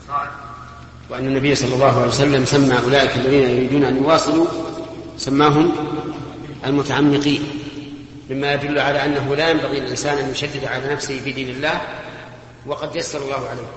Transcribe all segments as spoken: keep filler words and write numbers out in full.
وأن النبي صلى الله عليه وسلم سمى أولئك الذين يريدون أن يواصلوا سماهم المتعمقين، مما يدل على أنه لا ينبغي للإنسان أن يشدد على نفسه في دين الله وقد يسر الله عليه.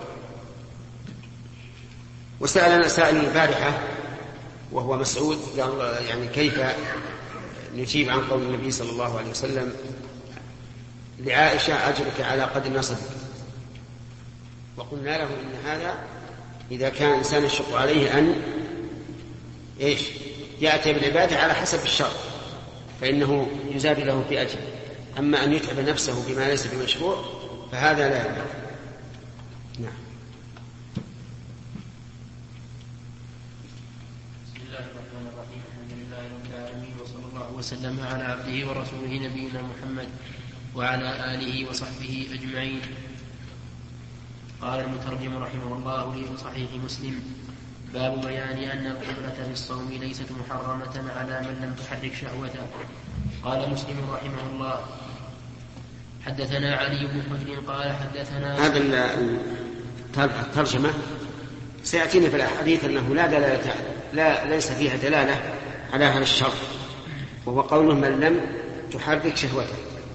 وسألنا سائل البارحة وهو مسعود قال يعني كيف نجيب عن قول النبي صلى الله عليه وسلم لعائشة أجرك على قدر نصبك، وقلنا له إن هذا إذا كان الإنسان يشق عليه أن إيش يأتي بالعبادة على حسب الشرع فإنه يزاد له في أجر، أما أن يتعب نفسه بما ليس بمشروع فهذا لا ينبغي. نعم. بسم الله الرحمن الرحيم. الحمد لله رب العالمين، وصلى الله وسلم على عبده ورسوله نبينا محمد وعلى آله وصحبه أجمعين. قال المترجم رحمه الله في صحيح مسلم: باب بيان أن القبلة في الصوم ليست محرمة على من لم تحرك شهوته. قال مسلم رحمه الله: حدثنا علي بن حجر قال حدثنا. هذا الترجمة سيأتينا في الأحاديث أنه لا دلالة لا ليس فيها دلالة على هذا الشرط، وهو قوله من لم تحرك شهوته،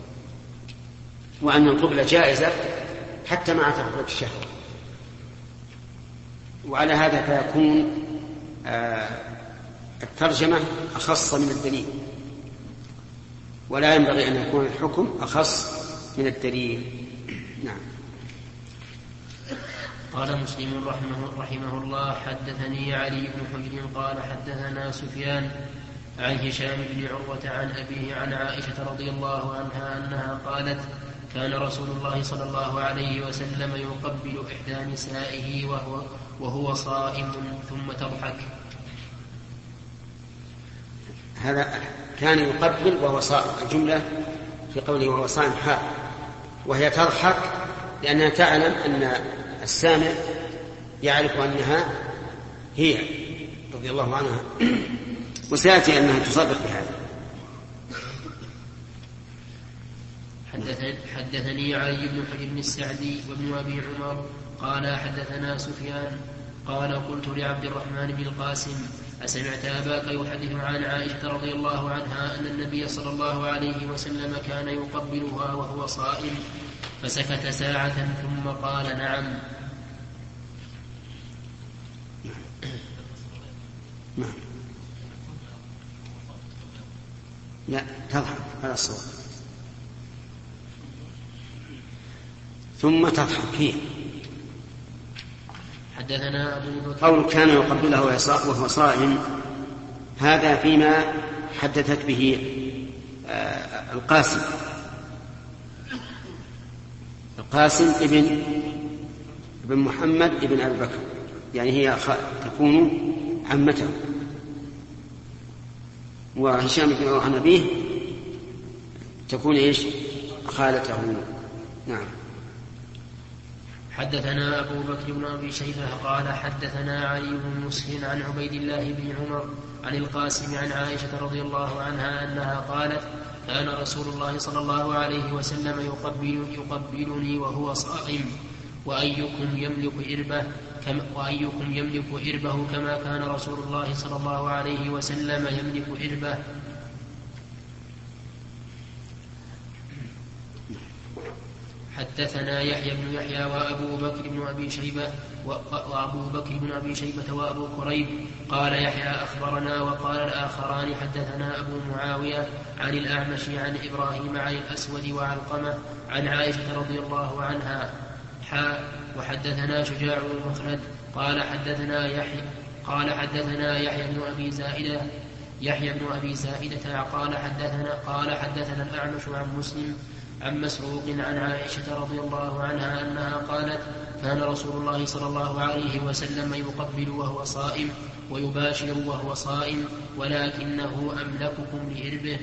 وأن القبلة جائزة حتى مع تحرك الشهوة. وعلى هذا فيكون آه الترجمة أخص من الدليل، ولا ينبغي أن يكون الحكم أخص من الدليل. نعم. قال مسلم رحمه, رحمه الله: حدثني علي بن حجر قال حدثنا سفيان عن هشام بن عروة عن أبيه عن عائشة رضي الله عنها أنها قالت: كان رسول الله صلى الله عليه وسلم يقبل إحدى نسائه وهو, وهو صائم ثم تضحك. هذا كان يقبل وهو صائم، الجملة في قوله وهو صائم حال، وهي تضحك لأنها تعلم أن السامع يعرف أنها هي رضي الله عنها، وسيأتي أنها تصدق بهذا. حدثني علي بن حجر بن السعدي وابن أبي عمر قال حدثنا سفيان قال: قلت لعبد الرحمن بن القاسم: أسمعت أباك يحدث عن عائشة رضي الله عنها أن النبي صلى الله عليه وسلم كان يقبلها وهو صائم؟ فسكت ساعة ثم قال: نعم. نعم. لا تضحك على الصوت ثم تضحك فيه. حدثنا أبو بكر. قول كان يقبله وهو صائم هذا فيما حدثت به آه القاسم القاسم ابن ابن محمد ابن أبي بكر، يعني هي تكون عمته، وهشام بن عروة عن أبيه تكون إيش خالته. نعم. حدثنا أبو بكر بن أبي شيبة قال حدثنا علي بن مسهر عن عبيد الله بن عمر عن القاسم عن عائشة رضي الله عنها أنها قالت: كان رسول الله صلى الله عليه وسلم يقبل يقبلني وهو صائم، وأيكم يملك إربه كما وأيكم يملك إربه كما كان رسول الله صلى الله عليه وسلم يملك إربه. حدثنا يحيى بن يحيى وأبو بكر بن أبي شيبة وأبو بكر بن أبي شيبة وأبو كريب قال يحيى أخبرنا، وقال الآخران حدثنا أبو معاوية عن الأعمش عن إبراهيم عن الأسود وعلقمة عن عائشة رضي الله عنها حا وحدثنا شجاع المخلد قال حدثنا يحيى قال حدثنا يحيى بن أبي زائدة يحيى بن أبي زائدة قال حدثنا قال حدثنا الأعمش عن مسلم عن مسروق عن عائشة رضي الله عنها أنها قالت: كان رسول الله صلى الله عليه وسلم يقبل وهو صائم ويباشر وهو صائم، ولكنه أملككم لإربه.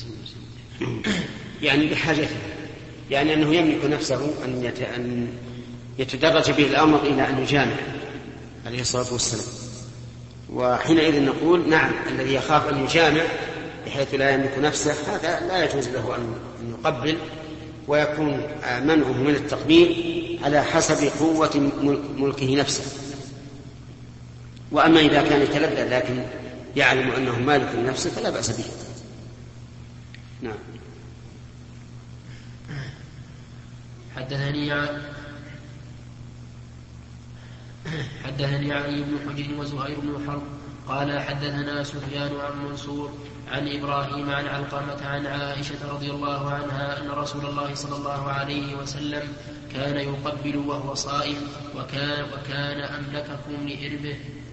يعني بحاجته، يعني أنه يملك نفسه أن يتدرج به الأمر إلى أن يجامع عليه الصلاة والسلام. وحينئذ نقول نعم، الذي يخاف أن يجامع بحيث لا يملك نفسه هذا لا يجوز له أن يقبل، ويكون منعه من التقبيل على حسب قوة ملكه نفسه. وأما إذا كان يتلذذ لكن يعلم أنه مالك لنفسه فلا بأس به. نعم. حدثني حدثني علي بن حجر وزهير بن حرب قال حدثنا سفيان عن منصور عن إبراهيم عن علقمة عن عائشة رضي الله عنها أن رسول الله صلى الله عليه وسلم كان يقبل وهو صائم وكان, وكان أملككم لإربه.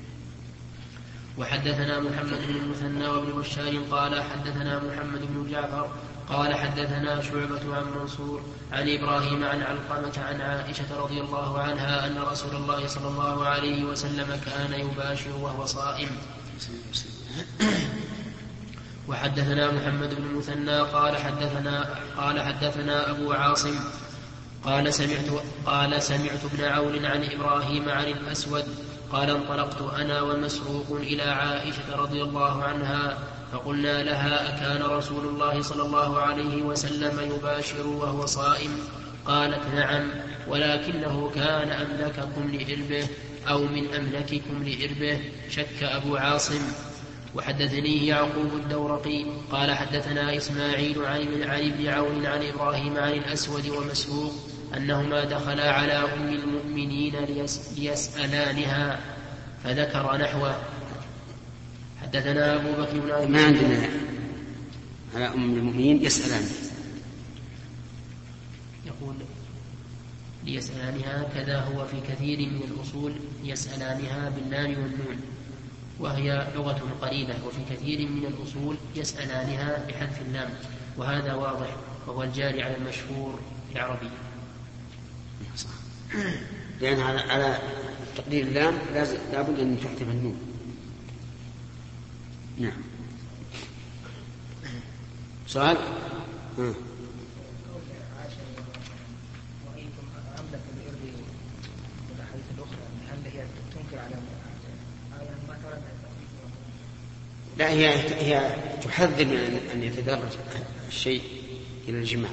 وحدثنا محمد بن المثنى وابن بشار قال حدثنا محمد بن جعفر قال حدثنا شعبة عن منصور عن إبراهيم عن علقمة عن عائشة رضي الله عنها أن رسول الله صلى الله عليه وسلم كان يباشر وهو صائم. وحدثنا محمد بن المثنى قال حدثنا قال حدثنا أبو عاصم قال سمعت قال سمعت ابن عون عن إبراهيم عن الأسود قال انطلقت أنا ومسروق إلى عائشة رضي الله عنها فقلنا لها أكان رسول الله صلى الله عليه وسلم يباشر وهو صائم؟ قالت نعم، ولكنه كان أملككم لإربه أو من أملككم لإربه. شك أبو عاصم. وحدثني يعقوب الدورقي قال حدثنا إسماعيل عن ابن عون عن إبراهيم عن الأسود ومسروق أنهما دخلا على أم المؤمنين ليسألانها فذكر نحوه. حدثنا أبو بكر بن أبي ما عندنا على أم المؤمنين يسألان، يقول ليسألانها كذا هو في كثير من الأصول يسألانها باللام والنون، وهي لغة قليلة، وفي كثير من الأصول يسألانها بحذف اللام، وهذا واضح وهو الجاري على المشهور العربي. لأن على, على تقدير اللام لابد أن تحذف النون. نعم. سؤال؟ ها. لا، هي هي تحذر من أن يتدرج الشيء إلى الجماع.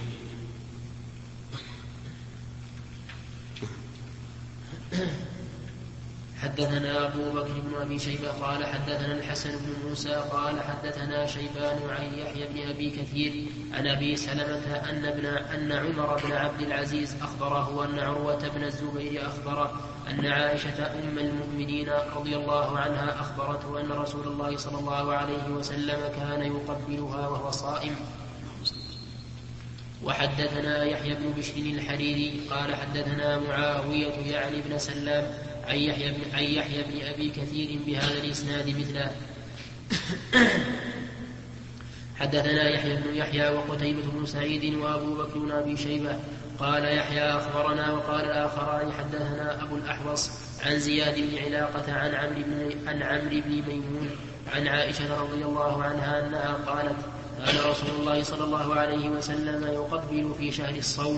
حدثنا أبو بكر بن أبي شيبة قال حدثنا الحسن بن موسى قال حدثنا شيبان عن يحيى بن أبي كثير عن أبي سلمة أن, ابن أن عمر بن عبد العزيز أخبره أن عروة بن الزبير أخبره أن عائشة أم المؤمنين رضي الله عنها أخبرته أن رسول الله صلى الله عليه وسلم كان يقبلها وهو صائم. وحدثنا يحيى بن بشر الحريري قال حدثنا معاوية يعني بن سلام عن يحيى بن, عن يحيى بن أبي كثير بهذا الإسناد مثله. حدثنا يحيى بن يحيى وقتيبة بن سعيد وأبو بكر بن أبي شيبة قال يحيى أخبرنا وقال الآخران حدثنا أبو الأحوص عن زياد بن علاقة عن عمرو بن, عن عمرو بن ميمون عن عائشة رضي الله عنها أنها قالت كان رسول الله صلى الله عليه وسلم يقبل في شهر الصوم.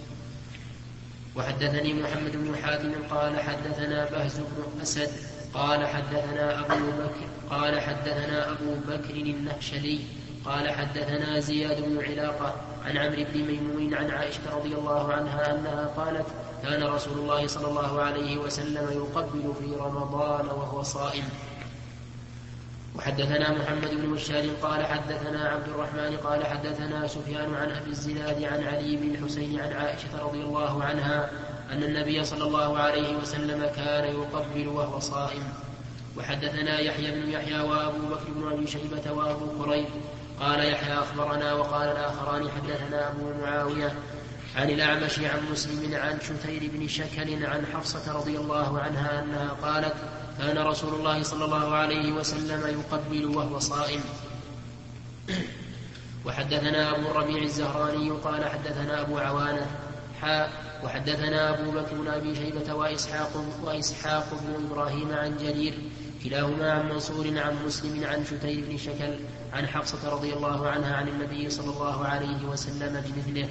وحدثني محمد بن حاتم قال حدثنا بهز بن أسد قال حدثنا أبو بكر قال حدثنا أبو بكر النهشلي قال حدثنا زياد بن علاقة عن عمرو بن ميمون عن عائشة رضي الله عنها أنها قالت كان رسول الله صلى الله عليه وسلم يقبل في رمضان وهو صائم. وحدثنا محمد بن بشار قال حدثنا عبد الرحمن قال حدثنا سفيان عن أبي الزناد عن علي بن الحسين عن عائشة رضي الله عنها أن النبي صلى الله عليه وسلم كان يقبل وهو صائم. وحدثنا يحيى بن يحيى وأبو بكر بن أبي شيبة وأبو كريب قال يحيى أخبرنا وقال الآخران حدثنا أبو معاوية عن الأعمش عن مسلم عن شتير بن شكل عن حفصة رضي الله عنها أنها قالت كان رسول الله صلى الله عليه وسلم يقبل وهو صائم. وحدثنا أبو الربيع الزهراني قال حدثنا أبو عوانة حاء وحدثنا أبو بكر بن أبي شيبة وإسحاق, وإسحاق بن إبراهيم عن جرير كلاهما عن منصور عن مسلم عن شتير بن شكل عن حفصة رضي الله عنها عن النبي صلى الله عليه وسلم بمثله.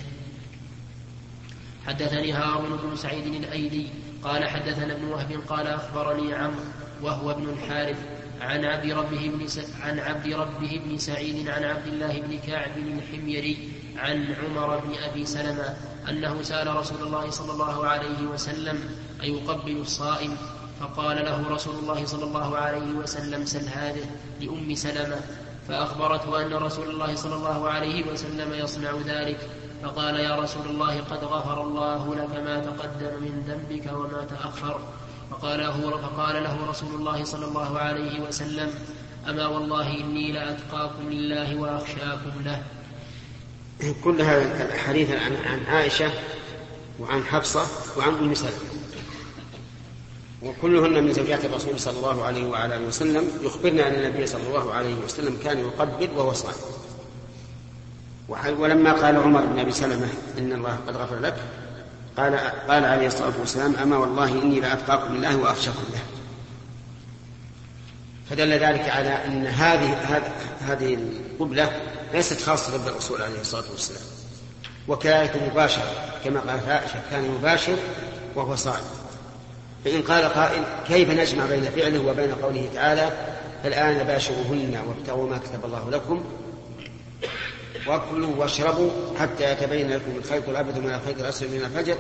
حدثني هارون بن سعيد الأيلي قال حدثنا ابن وهب قال أخبرني عمرو وهو ابن الحارث عن عبد ربه بن س... عن عبد ربه بن سعيد عن عبد الله بن كعب الحميري عن عمر بن أبي سلمة أنه سأل رسول الله صلى الله عليه وسلم أيقبل الصائم؟ فقال له رسول الله صلى الله عليه وسلم سل هذه لأم سلمة، فأخبرته أن رسول الله صلى الله عليه وسلم يصنع ذلك، فقال يا رسول الله قد غفر الله لك ما تقدم من ذنبك وما تأخر. فقال له, فقال له رسول الله صلى الله عليه وسلم أما والله إني لأتقاكم لله وأخشاكم له. كل هذا الحديث عن, عن عائشة وعن حفصة وعن أم سلمة، وكلهن من زوجات الرسول صلى الله عليه وعلى اله وسلم، يخبرنا أن النبي صلى الله عليه وسلم كان يقبل وهو صائم. ولما قال عمر بن أبي سلمة إن الله قد غفر لك، قال, قال عليه الصلاة والسلام أما والله إني لأتقاكم لله وأخشاكم له. فدل ذلك على أن هذه هذه القبلة ليست خاصة بالرسول عليه الصلاة والسلام، وكذلك مباشرة كما قالت عائشة كان مباشر وهو صائم. فإن قال قائل كيف نجمع بين فعله وبين قوله تعالى فالآن باشروهن وابتغوا ما كتب الله لكم وكلوا واشربوا حتى يتبين لكم الخيط الأبيض من الخيط الأسود من الفجر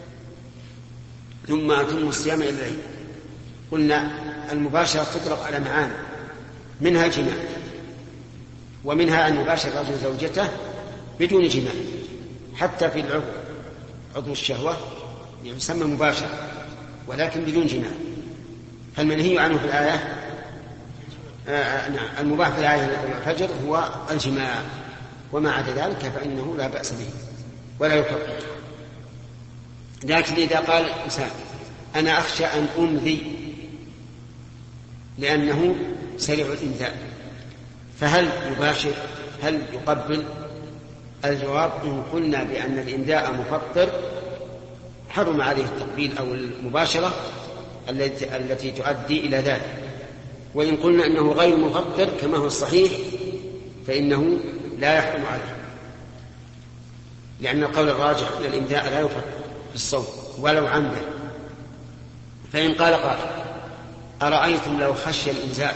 ثم أتموا الصيام إلى الليل. قلنا المباشرة تطلق على معاني، منها الجماع، ومنها أن يباشر الرجل زوجته بدون جماع، حتى في العضو عضو الشهوة يسمى مباشر ولكن بدون جماع. فالمنهي عنه في الآية آه نعم المباح في الآية الفجر هو الجماع، وما عدا ذلك فإنه لا بأس به ولا يكفر. لكن إذا قال الإنسان أنا أخشى أن أمذي لأنه سريع الإنذاء، فهل يباشر هل يقبل؟ الجواب إن قلنا بأن الإنذاء مفطر حرم عليه التقبيل أو المباشرة التي, التي تؤدي إلى ذلك. وإن قلنا أنه غير مفطر كما هو الصحيح فإنه لا يحرم عليه، لأن القول الراجح أن الإنذاء لا يفطر في الصوم ولو عمدا. فإن قال قائل أرأيتم لو خشي الإنزال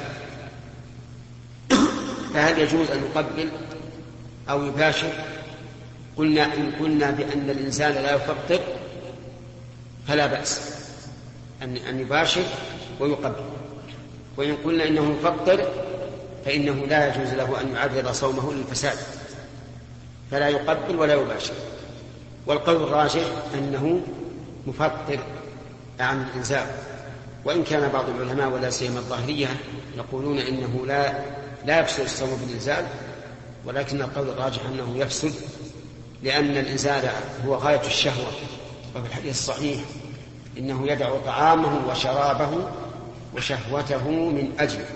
فهل يجوز أن يقبل أو يباشر؟ قلنا إن قلنا بأن الإنزال لا يفطر فلا بأس أن يباشر ويقبل، وإن قلنا إنه يفطر فإنه لا يجوز له أن يعرض صومه للفساد فلا يقبل ولا يباشر. والقول الراجح أنه مفطر عن الإنزال، وإن كان بعض العلماء ولا سيما الظاهرية يقولون إنه لا لا يفسد الصوم بالإنزال، ولكن القول الراجح أنه يفسد، لأن الإنزال هو غاية الشهوة، وفي الحديث الصحيح إنه يدع طعامه وشرابه وشهوته من أجله.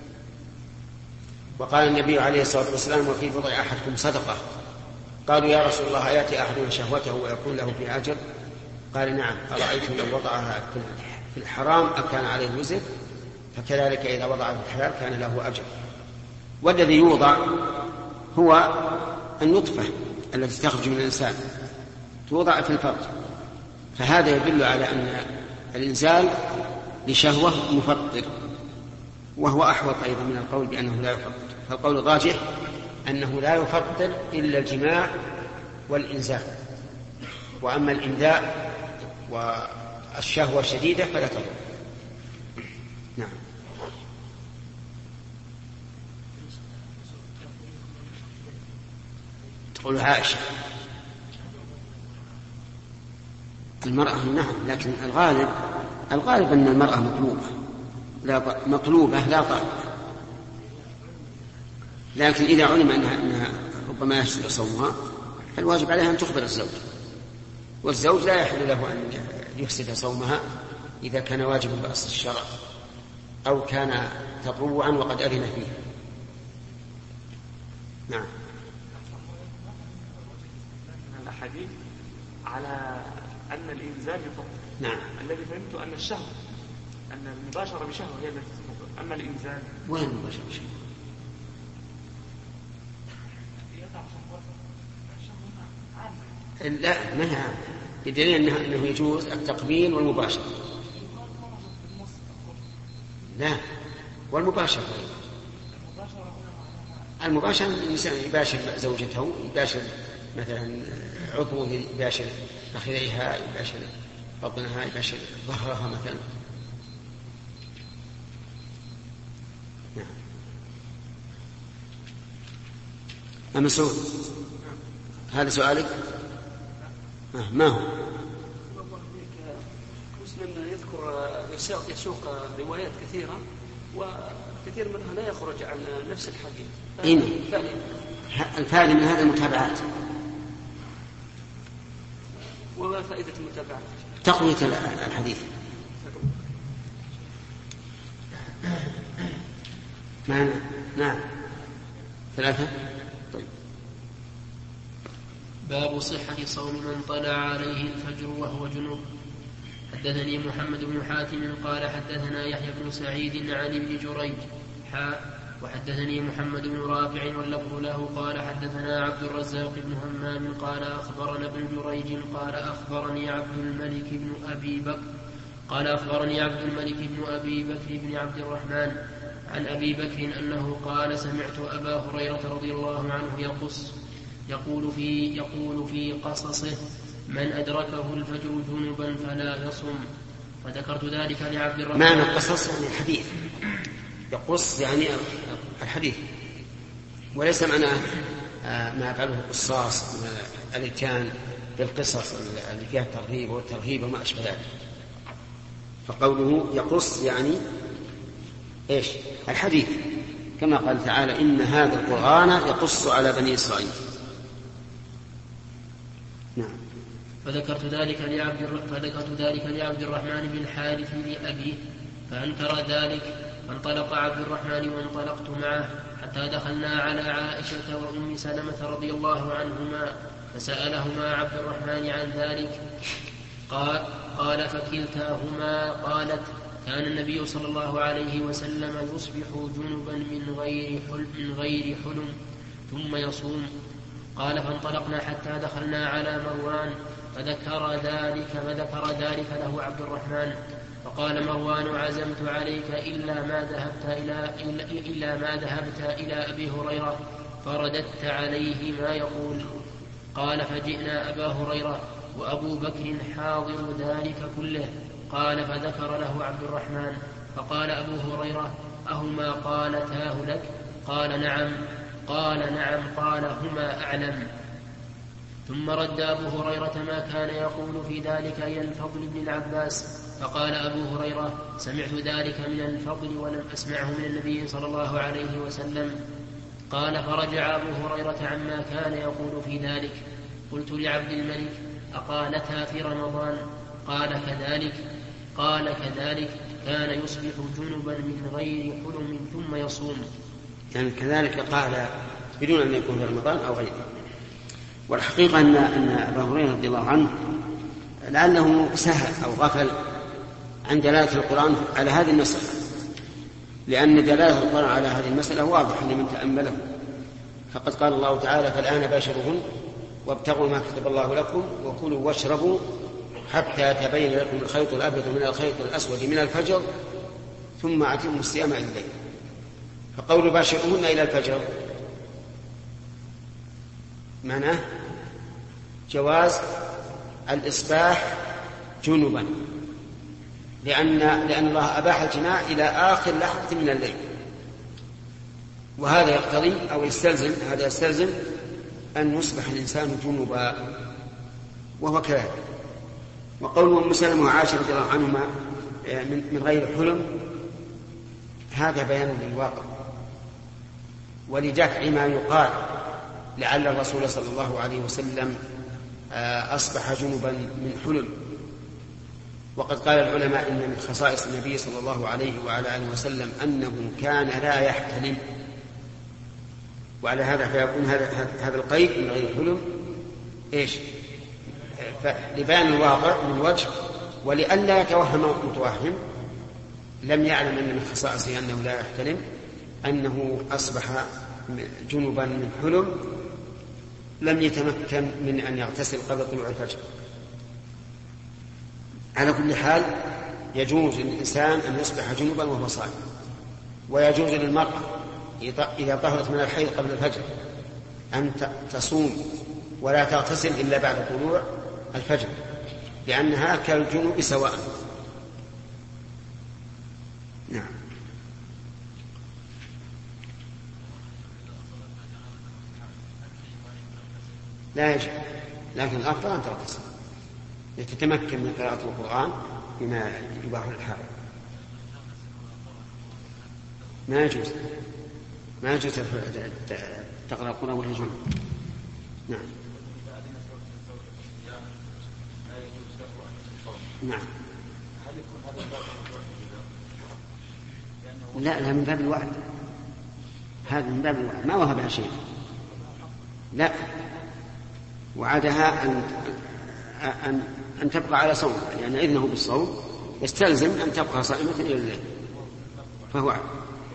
وقال النبي عليه الصلاة والسلام وفي بضع أحدكم صدقة. قالوا يا رسول الله يأتي أحدنا شهوته ويكون له في أجر؟ قال نعم، أرأيتم لو وضعها في الحرام أكان عليه وزر؟ فكذلك إذا وضعها في الحلال كان له أجر. والذي يوضع هو النطفة التي تخرج من الإنسان توضع في الفرج، فهذا يدل على أن الإنزال لشهوة مفطر، وهو أحوط أيضا من القول بأنه لا يفطر. فالقول الراجح أنه لا يفطر إلا الجماع والإنزال، وأما الإنذاء والشهوة الشديدة فلا تضر. نعم. تقول عائشة المرأة نعم، لكن الغالب الغالب أن المرأة مطلوبة لا مطلوبة لا طالبة، لكن إذا علم أنها, أنها ربما يفسد صومها فالواجب عليها أن تخبر الزوج، والزوج لا يحل له أن يفسد صومها إذا كان واجبا بأصل الشرع أو كان تطوعا وقد أذن فيه. نعم. الحديث على أن الإنزال يفطر. نعم. الذي فهمت أن الشهوة أن المباشرة بشهوة هي التي تفطر، أما الإنزال وين المباشرة بشهوة؟ لا ما هي عامة، بدليل أنه, أنه يجوز التقبيل والمباشرة. لا، والمباشرة المباشرة الإنسان يباشر زوجته، يباشر مثلا عضوه، يباشر فخذيها، يباشر بطنها، يباشر ظهرها مثلا، نعم. أما سؤال هذا سؤالك؟ آه. ما هو؟ مسلم يذكر يسوق روايات كثيرة وكثير منها لا يخرج عن نفس الحديث. إيه؟ الفائدة من هذا المتابعات. وما فائدة المتابعات؟ تقوية الحديث. معنا نعم ثلاثة. طيب. باب صحة صوم من طلع عليه الفجر وهو جنوب. حدثني محمد بن حاتم قال حدثنا يحيى بن سعيد عن ابن جريج حاء وحدثني محمد بن رافع واللفظ له قال حدثنا عبد الرزاق بن همام قال أخبرنا ابن جريج قال أخبرني عبد الملك بن أبي بكر قال أخبرني عبد الملك بن أبي بكر بن عبد الرحمن عن أبي بكر أنه قال سمعت أبا هريرة رضي الله عنه يقص يقول في, يقول في قصصه من أدركه الفجر جنبا فلا يصم. فذكرت ذلك لعبد الرحمن. معنى القصص يعني الحديث، يقص يعني الحديث، وليس معنى ما يفعله القصاص من الاتيان بالقصص اللي فيها الترغيب والترهيب وما أشبه ذلك. فقوله يقص يعني إيش؟ الحديث، كما قال تعالى إن هذا القرآن يقص على بني إسرائيل. نعم. فذكرت ذلك لعبد فذكرت ذلك لعبد الرحمن بن الحارث لأبيه فأنكر ذلك، فانطلق عبد الرحمن وانطلقت معه حتى دخلنا على عائشة وأم سلمة رضي الله عنهما فسألهما عبد الرحمن عن ذلك قال, قال فكلتاهما قالت كان النبي صلى الله عليه وسلم يصبح جنبا من غير حلم, من غير حلم ثم يصوم. قال فانطلقنا حتى دخلنا على مروان فذكر ذلك فذكر ذلك له عبد الرحمن فقال مروان عزمت عليك إلا ما ذهبت إلى, إلا ما ذهبت إلى أبي هريرة فرددت عليه ما يقول. قال فجئنا أبا هريرة وأبو بكر حاضر ذلك كله. قال فذكر له عبد الرحمن فقال أبو هريرة أهما قالتاه لك؟ قال نعم. قال نعم. قال هما أعلم. ثم رد أبو هريرة ما كان يقول في ذلك إلى الفضل بن العباس فقال أبو هريرة سمعت ذلك من الفضل ولم أسمعه من النبي صلى الله عليه وسلم. قال فرجع أبو هريرة عما كان يقول في ذلك. قلت لعبد الملك أقالتها في رمضان؟ قال كذلك. قال كذلك كان يصبح جنبا من غير حلم ثم يصوم. يعني كذلك قال بدون أن يكون في رمضان أو غيره. والحقيقة أن, أن أبا هريرة رضي الله عنه لعله سهل أو غفل عن دلالة القرآن على هذه المسألة، لأن دلالة القرآن على هذه المسألة واضحة لمن تأمله. فقد قال الله تعالى فالآن باشرهن وابتغوا ما كتب الله لكم وكلوا واشربوا حتى يتبين لكم الخيط الأبيض من الخيط الأسود من الفجر ثم أتموا الصيام إلى الليل. فقول باشرهن إلى الفجر معناه جواز الإصباح جنبا، لأن, لأن الله أباح الجماع إلى آخر لحظة من الليل، وهذا يقتضي أو يستلزم هذا يستلزم أن يصبح الإنسان جنبا، وهو كذلك. وقول أم سلمة وعائشة رضي الله عنهما من غير حلم هذا بيان للواقع، ولدفع ما يقال لعل الرسول صلى الله عليه وسلم أصبح جنبا من حلم. وقد قال العلماء إن من خصائص النبي صلى الله عليه وعلى آله وسلم أنه كان لا يحتلم، وعلى هذا فيكون هذا هذا القيد من غير حلم إيش؟ لبيان الواقع من وجه، ولئلا يتوهم متوهم لم يعلم أن من خصائصه أنه لا يحتلم أنه أصبح جنبا من حلم لم يتمكن من أن يغتسل قبل طلوع الفجر. على كل حال يجوز للإنسان أن يصبح جنبا وهو صائم، ويجوز للمرأة إذا طهرت من الحيض قبل الفجر أن تصوم ولا تغتسل إلا بعد طلوع الفجر، لأنها كالجنوب سواء. نعم. لا يجب، لكن الأفضل أن تغتسل لتتمكن من قراءة القرآن بما يباح للحائض. ما يجوز ما يجوز تقرأ القرآن وهي جنب. نعم نعم. لا لا من باب الوعد، هذا من باب الوعد، ما وهبها شيء. لا، وعدها أن أن أن تبقى على صوم، لأن يعني إذنه بالصوم يستلزم أن تبقى صائمة إلى الليل، فهو عد.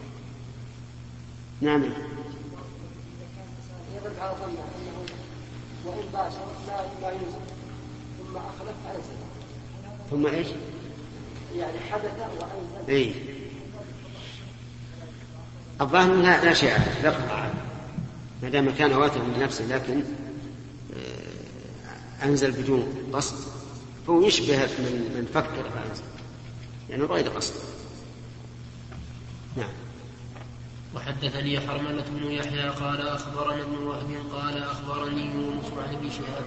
نعم. وإن باشر لا ينزل ثم أخلف أنزل. ثم إيش؟ يعني حدث وأنزل. إيه. الظاهر منها لا شيء لا قطع ما دام كان واثقا من نفسه، لكن أنزل بدون قصد فهو يشبه من من فكر فأنزل، يعني غير قصد. نعم. وحدثني حرملة بن يحيى قال أخبرنا ابن وهب قال أخبرني يونس عن ابن شهاب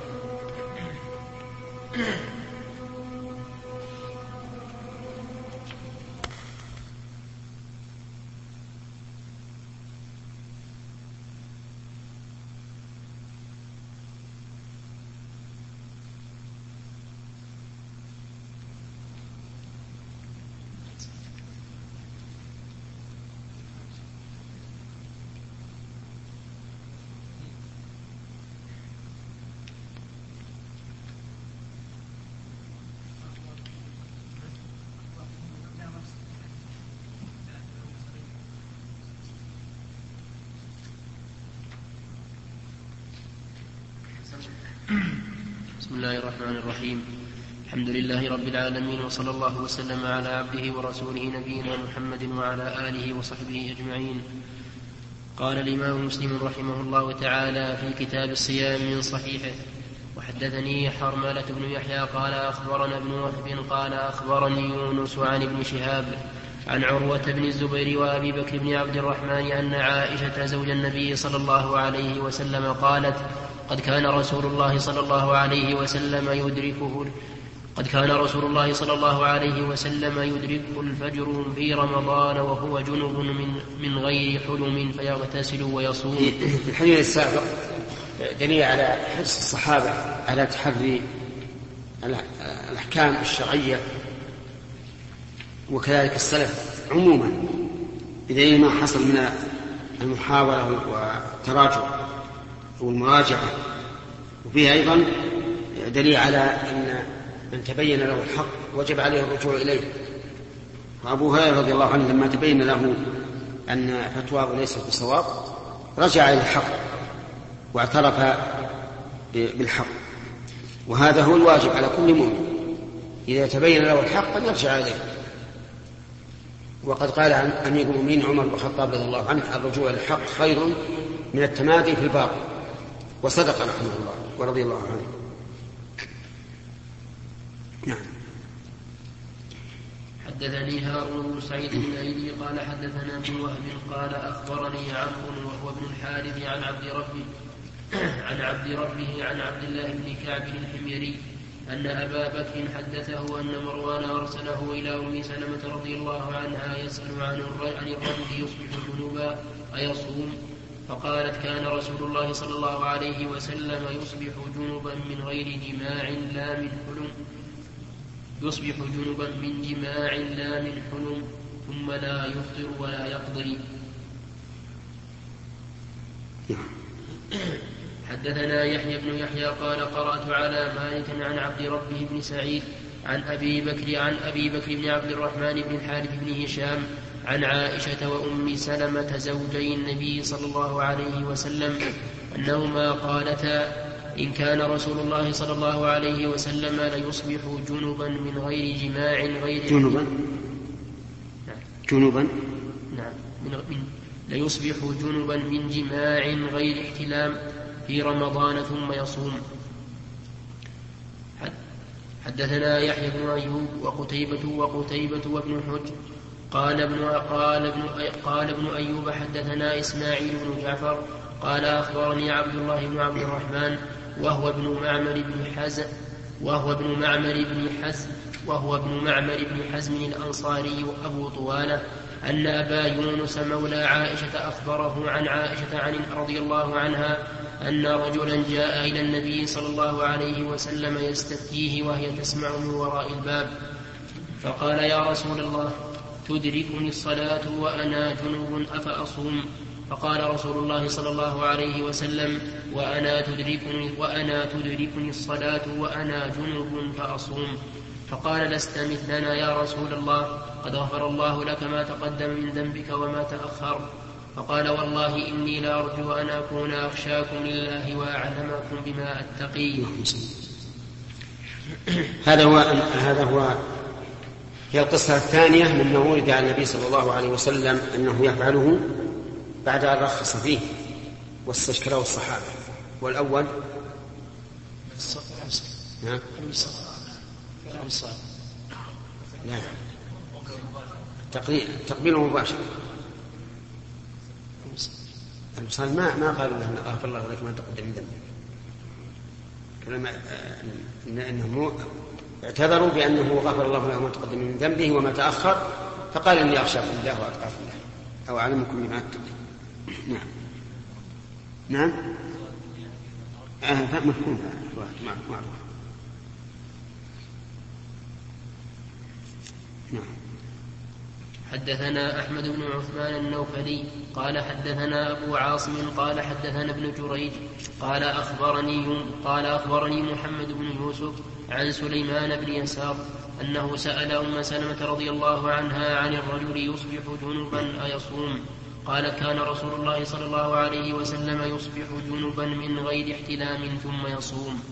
بسم الله الرحمن الرحيم. الحمد لله رب العالمين، وصلى الله وسلم على عبده ورسوله نبينا محمد وعلى آله وصحبه أجمعين. قال الإمام مسلم رحمه الله تعالى في كتاب الصيام من صحيحه: وحدثني حرملة بن يحيى قال أخبرنا ابن وهب قال أخبرني يونس عن ابن شهاب عن عروة بن الزبير وأبي بكر بن عبد الرحمن أن عائشة زوج النبي صلى الله عليه وسلم قالت: قد كان رسول الله صلى الله عليه وسلم يدركه قد كان رسول الله صلى الله عليه وسلم يدركه الفجر في رمضان وهو جنب من من غير حلم فيغتسل ويصوم. في الحديث السابق دليل على حرص الصحابة على تحري الأحكام الشرعية، وكذلك السلف عموما، بدليل ما حصل من المحاولة والتراجع والمراجعة. وفيه أيضا دليل على أن من تبين له الحق وجب عليه الرجوع إليه. وأبو هريرة رضي الله عنه لما تبين له أن فتواه ليست بصواب رجع إلى الحق واعترف بالحق، وهذا هو الواجب على كل مؤمن إذا تبين له الحق أن يرجع إليه. وقد قال عن أمير المؤمنين عمر بن الخطاب رضي الله عنه: الرجوع إلى الحق خير من التمادي في الباطل. وصدق رحمه الله ورضي الله عنه. نعم. حدثني هارون بن سعيد الأيلي قال حدثنا ابن وهب قال أخبرني عمرو وهو ابن الحارث عن عبد ربه عن عبد ربه عن عبد الله بن كعب الحميري أن أبا بكر حدثه أن مروان أرسله إلى أم سلمة رضي الله عنها يسأل عن الرجل يصبح جنوبا أيصوم؟ فقالت: كان رسول الله صلى الله عليه وسلم يصبح جنبا من غير جماع لا من حلم يصبح جنبا من جماع لا من حلم ثم لا يفطر ولا يقضي. حدثنا يحيى بن يحيى قال قرأت على مالك عن عبد ربه بن سعيد عن أبي بكر عن أبي بكر بن عبد الرحمن بن الحارث بن هشام عن عائشة وأم سلمة زوجي النبي صلى الله عليه وسلم أنهما قالتا: إن كان رسول الله صلى الله عليه وسلم ليصبح جنبا من غير جماع غير جنبا جنبا نعم من من ليصبح جنبا من جماع غير احتلام في رمضان ثم يصوم. حدثنا يحيى بن أيوب وقتيبة وقتيبة وابن حجر قال ابن قال ابن قال ابن أيوب حدثنا إسماعيل بن جعفر قال أخبرني عبد الله بن عبد الرحمن وهو ابن معمر بن حزم وهو ابن معمر بن حزم وهو ابن معمر بن حزم الأنصاري أبو طوالة أن أبا يونس مولى عائشة أخبره عن عائشة عن رضي الله عنها أن رجلا جاء إلى النبي صلى الله عليه وسلم يستفتيه وهي تسمع من وراء الباب، فقال: يا رسول الله، تدركني الصلاة وأنا جنوب أفأصوم؟ فقال رسول الله صلى الله عليه وسلم: وأنا تدركني, وأنا تدركني الصلاة وأنا جنوب فأصوم. فقال: لست مثلنا يا رسول الله، قد غفر الله لك ما تقدم من ذنبك وما تأخر. فقال: والله إني لأرجو أن أكون أخشاكم لله وأعلمكم بما أتقي. هذا هو هذا هو هي القصة الثانية مما ورد عن النبي صلى الله عليه وسلم أنه يفعله بعد أن رخص فيه واستشكره الصحابة. والأول نعم لا تقبيله مباشر. الوصال ما ما قالوا له غفر الله لك ما تقدم من ذنبك، كلما انهم اعتذروا بانه غفر الله له ما تقدم من ذنبه وما تاخر، فقال اني اخشاكم الله واتقاكم الله او اعلمكم بما اتقي. نعم نعم آه مفهوم معروف. نعم. حدثنا أحمد بن عثمان النوفلي قال حدثنا أبو عاصم قال حدثنا ابن جريج قال أخبرني, قال أخبرني محمد بن يوسف عن سليمان بن يسار أنه سأل أم سلمة رضي الله عنها عن الرجل يصبح جنبا أيصوم؟ قال: كان رسول الله صلى الله عليه وسلم يصبح جنبا من غير احتلام ثم يصوم.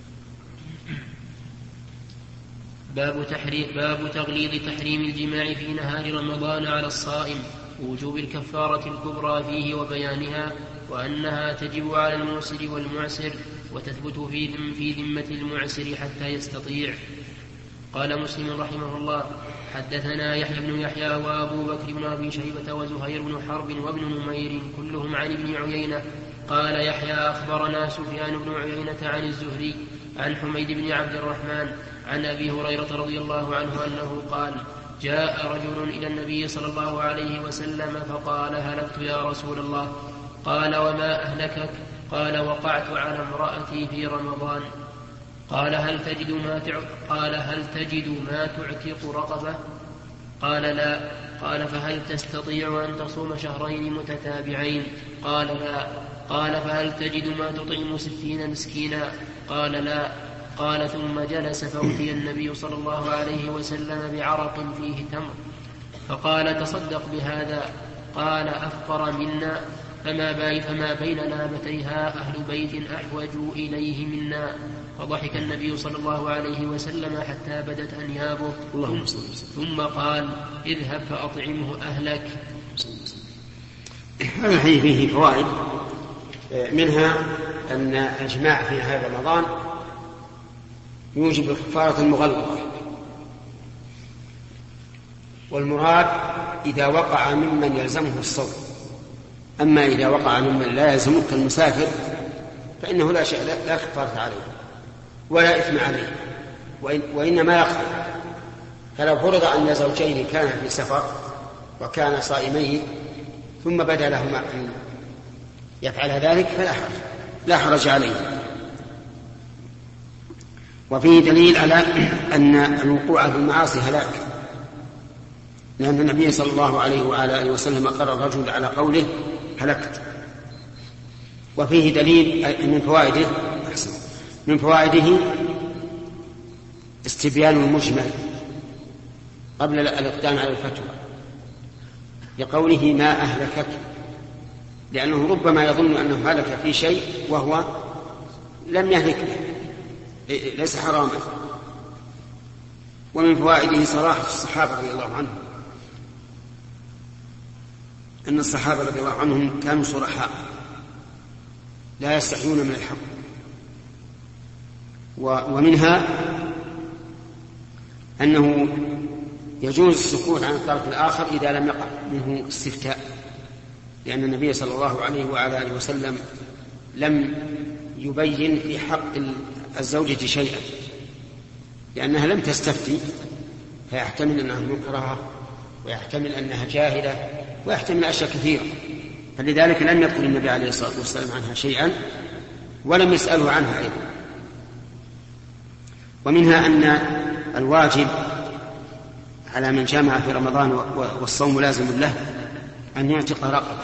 باب, تحريم باب تغليظ تحريم الجماع في نهار رمضان على الصائم، ووجوب الكفارة الكبرى فيه وبيانها، وأنها تجب على الموسر والمعسر وتثبت في ذمة المعسر حتى يستطيع. قال مسلم رحمه الله: حدثنا يحيى بن يحيى وأبو بكر بن أبي شيبة وزهير بن حرب وابن نمير كلهم عن ابن عيينة. قال يحيى: أخبرنا سفيان بن عيينة عن الزهري عن حميد بن عبد الرحمن عن أبي هريرة رضي الله عنه أنه قال: جاء رجل إلى النبي صلى الله عليه وسلم فقال: هلكت يا رسول الله. قال: وما أهلكك؟ قال: وقعت على امرأتي في رمضان. قال: هل تجد ما قال هل تجد ما تعتق رقبة؟ قال: لا. قال: فهل تستطيع أن تصوم شهرين متتابعين؟ قال: لا. قال: فهل تجد ما تطعم ستين مسكينا؟ قال: لا. قال: ثم جلس فأتي النبي صلى الله عليه وسلم بعرق فيه تمر فقال: تصدق بهذا. قال: أفقر منا، فما, باي فما بين لابتيها أهل بيت أحوج إليه منا. فضحك النبي صلى الله عليه وسلم حتى بدت أنيابه ثم قال: اذهب فأطعمه أهلك. هذا الحديث فيه فوائد، منها أن الجماع في هذا رمضان يوجب الكفارة المغلظة، والمراد إذا وقع ممن يلزمه الصوم. أما إذا وقع ممن لا يلزمه كالمسافر فإنه لا شيء لا كفارة عليه ولا إثم عليه، وإن وإنما يقضي. فلو فرض أن زوجين كانا في سفر وكانا صائمين ثم بدا لهما أن يفعل ذلك فلا حرج لا حرج عليه. وفيه دليل على أن الوقوع في المعاصي هلاك، لأن النبي صلى الله عليه وعلى آله وسلم قرر الرجل على قوله: هلكت. وفيه دليل من فوائده من فوائده استبيان المجمل قبل الإقدام على الفتوى لقوله: ما أهلكك، لأنه ربما يظن أنه هلك في شيء وهو لم يهلك به، ليس حراما. ومن فوائده صراحة الصحابة رضي الله عنهم، أن الصحابة رضي الله عنهم كانوا صرحاء لا يستحيون من الحق. ومنها أنه يجوز السكوت عن الطرف الآخر إذا لم يقع منه استفتاء، لأن النبي صلى الله عليه وعلى آله وسلم لم يبين في حق الزوجة شيئا، لأنها لم تستفتي، فيحتمل أنها مكرهة، ويحتمل أنها جاهلة، ويحتمل أشياء كثيرة، فلذلك لم يذكر النبي عليه الصلاة والسلام عنها شيئا، ولم يسأله عنها أيضا. ومنها أن الواجب على من جامع في رمضان والصوم لازم له أن يعتق رقبة،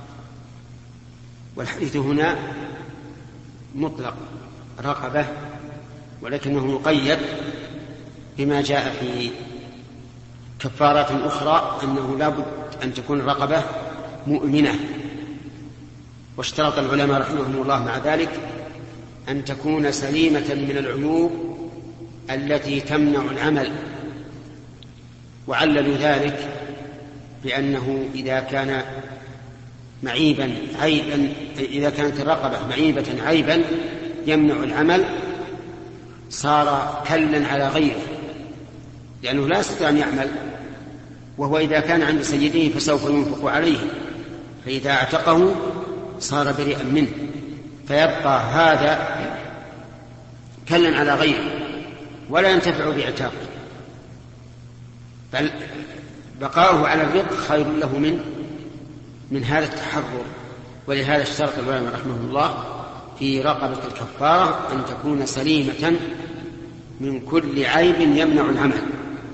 والحديث هنا مطلق رقبة، ولكنه مقيد بما جاء في كفارات أخرى أنه لا بد أن تكون الرقبة مؤمنة. واشترط العلماء رحمهم الله مع ذلك أن تكون سليمة من العيوب التي تمنع العمل، وعللوا ذلك بأنه إذا كان معيبا عيبا إذا كانت الرقبة معيبة عيبا يمنع العمل صار كلا على غيره، لأنه لا يستطيع أن يعمل، وهو إذا كان عند سيده فسوف ينفق عليه، فإذا اعتقه صار بريئا منه، فيبقى هذا كلا على غيره ولا ينتفع باعتاقه، بل بقاؤه على الرق خير له من من هذا التحرر. ولهذا اشترط العلماء رحمه الله في رقبة الكفارة أن تكون سليمة من كل عيب يمنع العمل.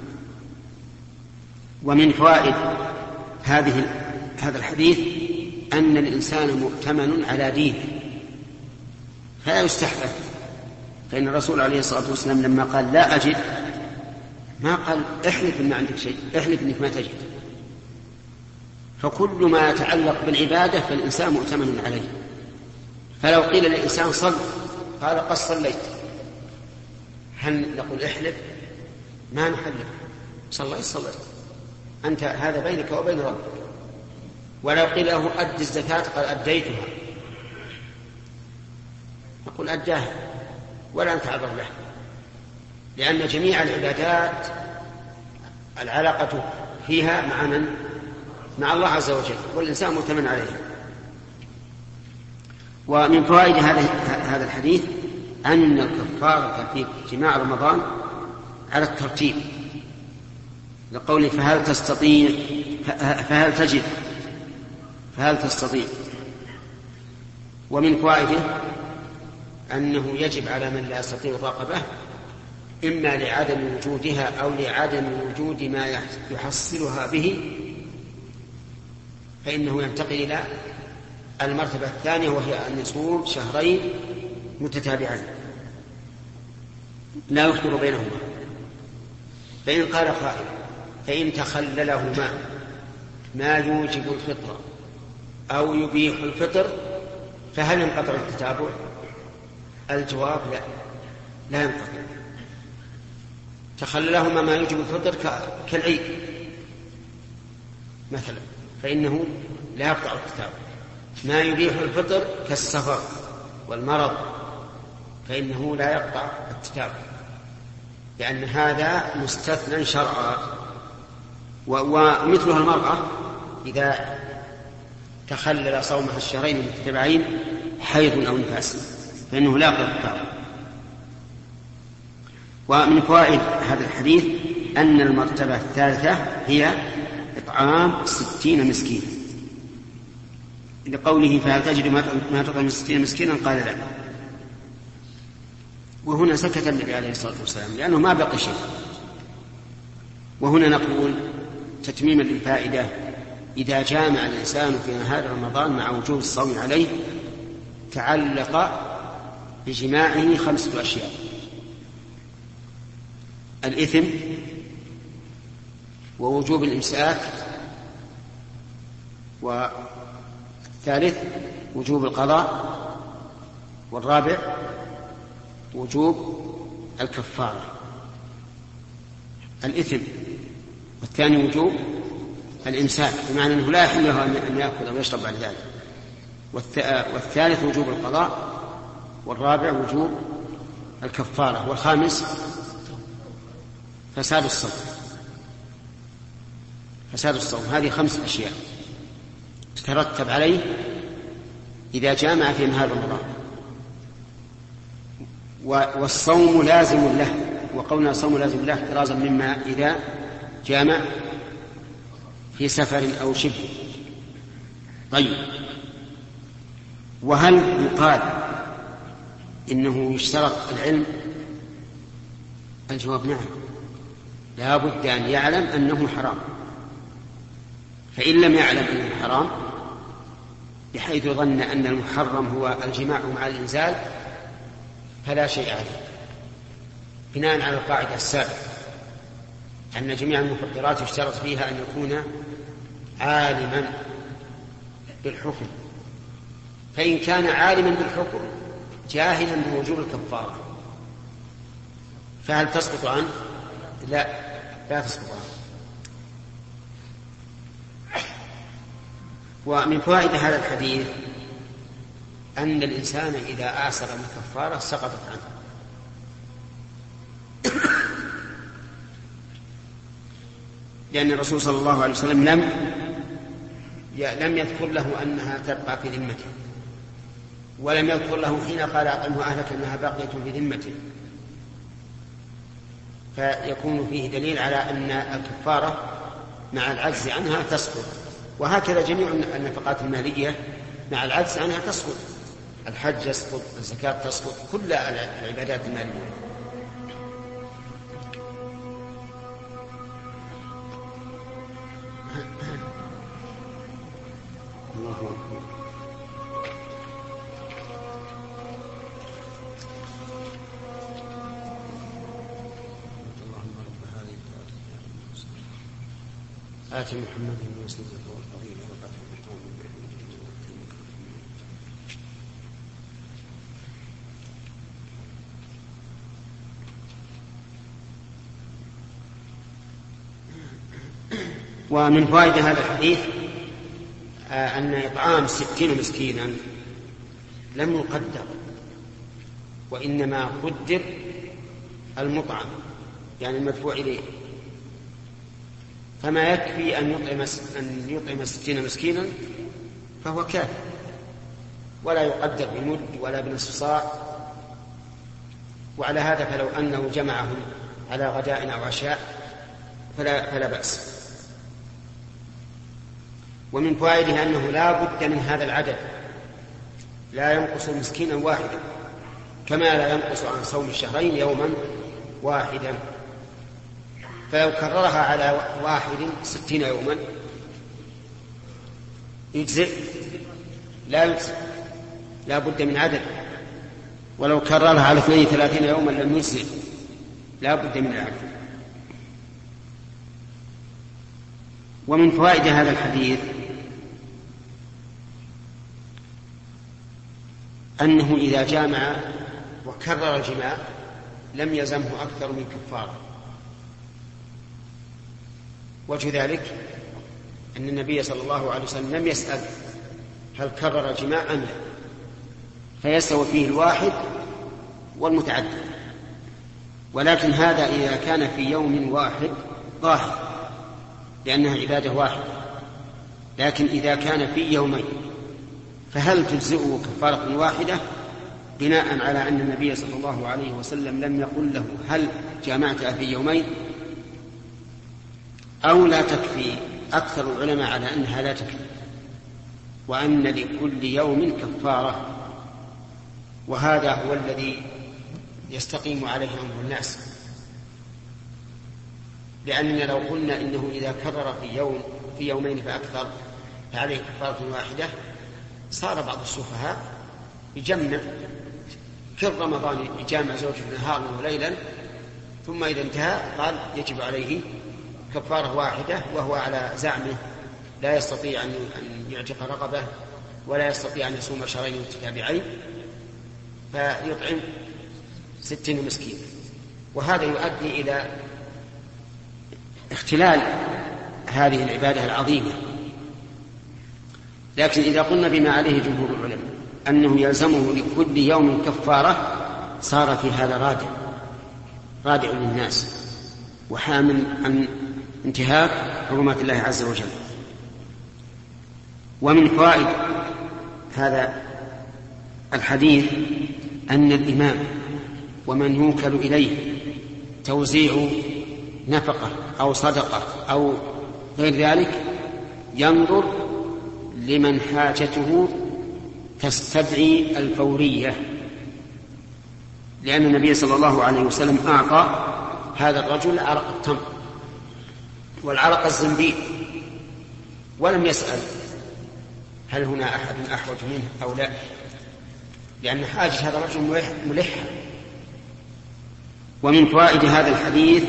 ومن فوائد هذه هذا الحديث أن الإنسان مؤتمن على دينه فلا يستحدث، فإن الرسول عليه الصلاة والسلام لما قال لا أجد ما قال احلف إن ما عندك شيء، احلف إنك ما تجد. فكل ما يتعلق بالعبادة فالإنسان مؤتمن عليه. فلو قيل للإنسان صل قال قد صليت، هل نقول احلف؟ ما نحلف، صليت صليت، أنت هذا بينك وبين ربك. ولو قيل له أد الزكاة قال أديتها، نقول أداها ولا نتعرض له، لأن جميع العبادات العلاقة فيها مع من؟ مع الله عز وجل، والإنسان مؤتمن عليه. ومن فوائد هذا الحديث أن الكفارة في اجتماع رمضان على الترتيب، لقوله فهل تستطيع فهل تجد فهل تستطيع. ومن فوائده أنه يجب على من لا يستطيع الرقبة إما لعدم وجودها أو لعدم وجود ما يحصلها به، فإنه ينتقل إلى المرتبة الثانية، وهي أن يصوم شهرين متتابعين لا يخطر بينهما. فإن قال قائل فإن تخللهما ما يوجب الفطر أو يبيح الفطر فهل ينقطع التتابع؟ الجواب لا، لا ينقطع. تخللهما ما يوجب الفطر كالعيد مثلا فإنه لا يقطع التتابع. ما يبيح الفطر كالسفر والمرض فإنه لا يقطع التتابع، لأن هذا مستثنى شرعا. ومثلها المرأة إذا تخلل صومها الشهرين المتتابعين حيض أو نفاس فإنه لا يقطع التتابع. ومن فوائد هذا الحديث أن المرتبة الثالثة هي إطعام ستين مسكينا، لقوله فهل تجد ما تطعم ستين مسكينا قال لا. وهنا سكت النبي عليه الصلاة والسلام لأنه ما بقي شيء. وهنا نقول تتميما للفائدة إذا جامع الإنسان في نهار رمضان مع وجوب الصوم عليه تعلق بجماعه خمسة أشياء: الإثم، ووجوب الإمساك، والثالث وجوب القضاء، والرابع وجوب الكفارة. الإثم والثاني وجوب الإمساك بمعنى أنه لا يحل له أن يأكل أو يشرب بعد ذلك، والثالث وجوب القضاء، والرابع وجوب الكفارة، والخامس فساد الصوم. فساد الصوم هذه خمس أشياء تترتب عليه إذا جامع في نهار رمضان. والصوم لازم له، وقولنا الصوم لازم له احترازا مما إذا جامع في سفر أو شبه. طيب، وهل يقال إنه يشترط العلم؟ الجواب نعم، لا بد أن يعلم أنه حرام، فإن لم يعلم أنه حرام بحيث ظن أن المحرم هو الجماع مع الإنزال فلا شيء عليه، بناء على القاعدة السابقة أن جميع المفطرات يشترط فيها أن يكون عالما بالحكم، فإن كان عالما بالحكم جاهلا بوجوب الكفارة فهل تسقط عنه؟ لا، لا تسقط عنه. ومن فوائد هذا الحديث أن الإنسان إذا آسر من كفارة سقطت عنه، لأن الرسول صلى الله عليه وسلم لم لم يذكر له أنها تبقى في ذمته، ولم يذكر له حين قال أطعمه أهلك أنها باقية في ذمته، فيكون فيه دليل على أن الكفارة مع العجز عنها تسقط. وهكذا جميع النفقات المالية مع العجز عنها تسقط، الحج يسقط، الزكاة تسقط، كل العبادات المالية. الله أكبر. آت محمد الوسيلة والفضيلة وبعثه مقام ومن فوائد هذا الحديث أن إطعام ستين مسكينا لم يقدر، وإنما قدر المطعم يعني المدفوع إليه، فما يكفي أن يطعم أن يطعم ستين مسكينا فهو كافٍ، ولا يقدر بمد ولا بنصف صاع. وعلى هذا فلو أنه جمعهم على غداء أو عشاء فلا, فلا بأس. ومن فوائده أنه لا بد من هذا العدد، لا ينقص مسكينا واحدا، كما لا ينقص عن صوم الشهرين يوما واحدا. فلو كررها على واحد ستين يوما يجزئ؟ لا يجزئ، لا بد من عدد. ولو كررها على اثنين ثلاثين يوما لم يجزئ، لا بد من العدد. ومن فوائد هذا الحديث أنه إذا جامع وكرر الجماع لم يلزمه أكثر من كفارة. وجه ذلك أن النبي صلى الله عليه وسلم لم يسأل هل كرر الجماع أم لا، فيستوي فيه الواحد والمتعدد. ولكن هذا إذا كان في يوم واحد ظاهر لأنها عبادة واحدة، لكن إذا كان في يومين فهل تجزئه كفارة واحدة بناء على أن النبي صلى الله عليه وسلم لم يقل له هل جامعتها في يومين أو لا تكفي؟ أكثر العلماء على أنها لا تكفي، وأن لكل يوم كفارة، وهذا هو الذي يستقيم عليه أمر الناس. لأننا لو قلنا إنه إذا كرر في يوم في يومين فأكثر فعليه كفارة واحدة صار بعض السفهاء يجمع كل رمضان يجامع زوجه نهارا وليلا، ثم إذا انتهى قال يجب عليه كفارة واحدة، وهو على زعمه لا يستطيع أن يعتق رقبة ولا يستطيع أن يصوم شهرين متتابعين فيطعم ستين مسكين. وهذا يؤدي إلى اختلال هذه العبادة العظيمة. لكن إذا قلنا بما عليه جمهور العلماء أنه يلزمه لكل يوم كفارة صار في هذا رادع رادع للناس وحامل عن انتهاك حرمات الله عز وجل. ومن فوائد هذا الحديث أن الإمام ومن يوكل إليه توزيع نفقة أو صدقة أو غير ذلك ينظر لمن حاجته تستدعي الفورية، لأن النبي صلى الله عليه وسلم أعطى هذا الرجل عرق التمر والعرق الزنبيل ولم يسأل هل هنا أحد أحوج منه أو لا، لأن حاجة هذا الرجل ملحة. ومن فوائد هذا الحديث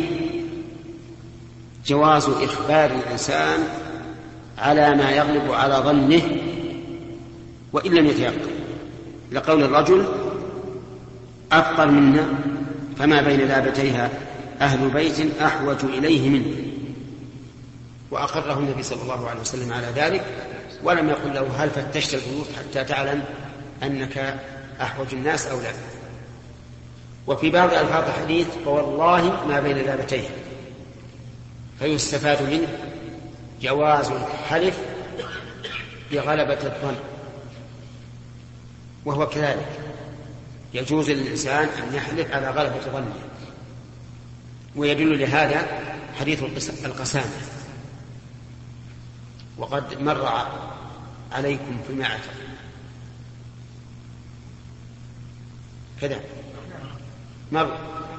جواز إخبار الإنسان على ما يغلب على ظنه وإن لم يتيقن، لقول الرجل أفقر منا فما بين لابتيها أهل بيت أحوج إليه منه، وأقره النبي صلى الله عليه وسلم على ذلك ولم يقل له هل فتشت البيوت حتى تعلم أنك أحوج الناس أو لا. وفي بعض ألفاظ الحديث فوالله ما بين لابتيها، فيستفاد منه جواز الحلف بغلبة الظن، وهو كذلك يجوز للإنسان أن يحلف على غلبة ظنه. ويدل لهذا حديث القسامة، وقد مر عليكم فيما أعتقد كذا مر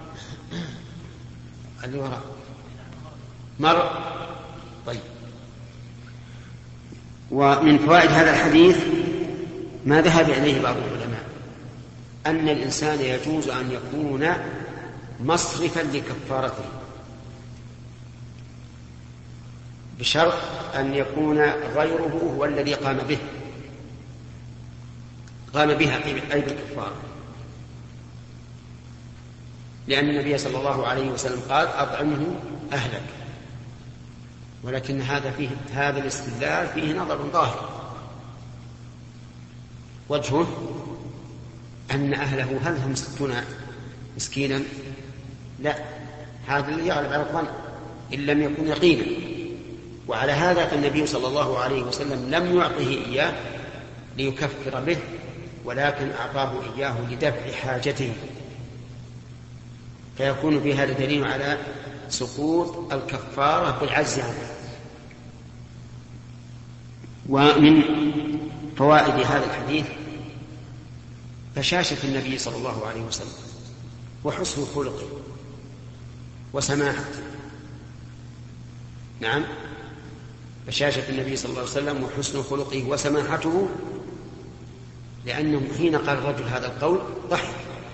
اللي وراء مر. طيب. ومن فوائد هذا الحديث ما ذهب إليه بعض العلماء أن الإنسان يجوز أن يكون مصرفا لكفارته بشرط أن يكون غيره هو الذي قام به قام بها أي بالكفارة، لأن النبي صلى الله عليه وسلم قال أطعمه أهلك. ولكن هذا فيه هذا الاستدلال فيه نظر ظاهر، وجهه أن أهله هل هم ستون مسكينا؟ لا، هذا الذي يغلب على الظن إن لم يكن يقينا. وعلى هذا فالنبي صلى الله عليه وسلم لم يعطه إياه ليكفر به، ولكن أعطاه إياه لدفع حاجته، فيكون في هذا دليل على سقوط الكفارة بالعجز عنه. ومن فوائد هذا الحديث بشاشة النبي صلى الله عليه وسلم وحسن خلقه وسماحته. نعم، بشاشة النبي صلى الله عليه وسلم وحسن خلقه وسماحته، لأنه حين قال الرجل هذا القول ضحك.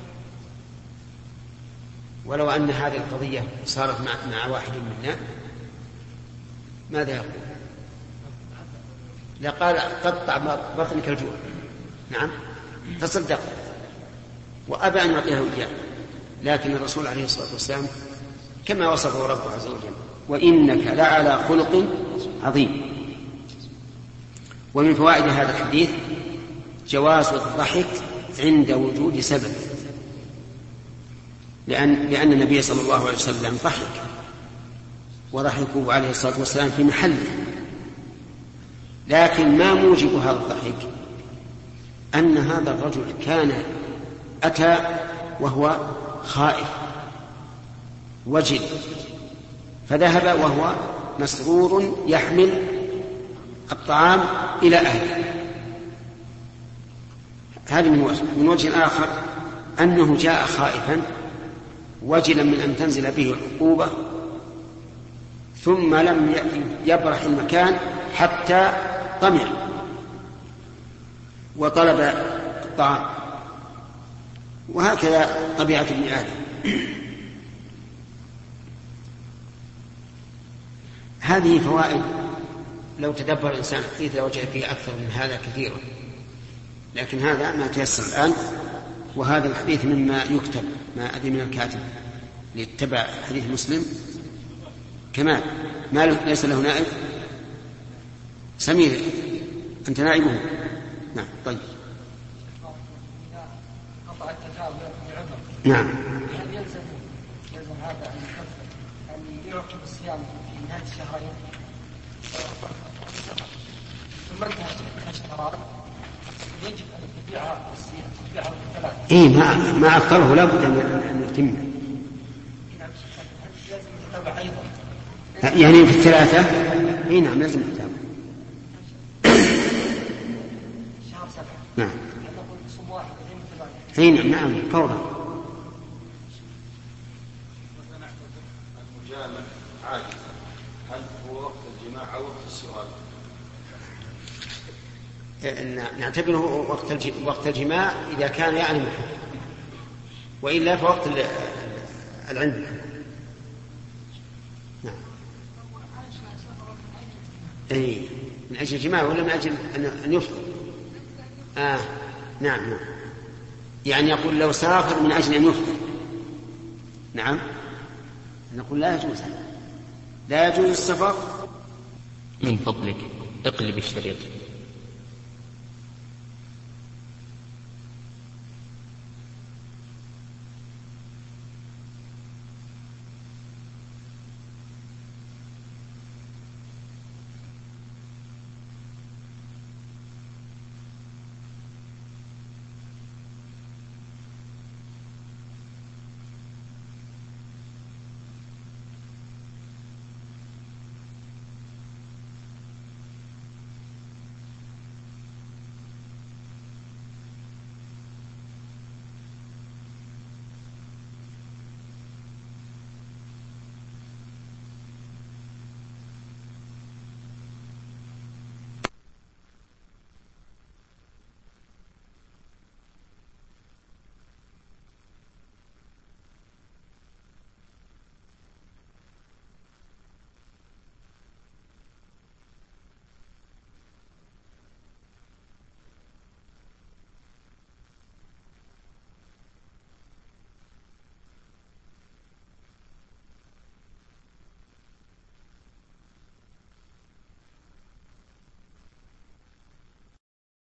ولو أن هذه القضية صارت مع, مع واحد منا ماذا يقول؟ لقال قطع بطنك الجوع. نعم، تصدق وأبى أن يعطيه إياه، لكن الرسول عليه الصلاة والسلام كما وصفه ربه عز وجل وإنك لعلى خلق عظيم. ومن فوائد هذا الحديث جواز الضحك عند وجود سبب، لأن, لأن النبي صلى الله عليه وسلم ضحك وضحكه عليه الصلاة والسلام في محله، لكن ما موجب هذا الضحك أن هذا الرجل كان أتى وهو خائف وجل، فذهب وهو مسرور يحمل الطعام إلى أهله. هذا من وجه. من وجه آخر أنه جاء خائفا وجلا من أن تنزل به العقوبة، ثم لم يبرح المكان حتى طمع وطلب الطعام، وهكذا طبيعة ابن آدم. هذه فوائد لو تدبر الإنسان الحديث لوجد فيه أكثر من هذا كثيرا، لكن هذا ما تيسر الآن. وهذا الحديث مما يكتب، ما أدري من الكاتب ليتبع حديث مسلم كمال، ما ليس له نائب. سمير أنت نائبه. نعم. طيب. نعم. هل يلزم يلزم هذا أن يكفر أن يعقب الصيام في نهاية الشهرين ثم انتهى الشهران يجب أن تبيعها تبيعها بالثلاثة. إيه ما ما أكثره لا بد أن يتم. لازم تتابع أيضا. يعني في الثلاثة. إيه نعم لازم تتابع. شهر سبعة. نعم. نقول صوم واحد غير ثلاثة. إيه نعم نعم فورا. المجامع عاجز هل هو وقت الجماع أو وقت السؤال؟ نعتبره وقت وقت الجماع إذا كان يعني محرم، وإلا فوقت العلم. نعم. أي من أجل الجماع ولا من أجل أن يفطر؟ آه نعم نعم. يعني يقول لو سافر من أجل أن يفطر. نعم. نقول لا يجوز لا يجوز السفر. من فضلك اقلب الشريط.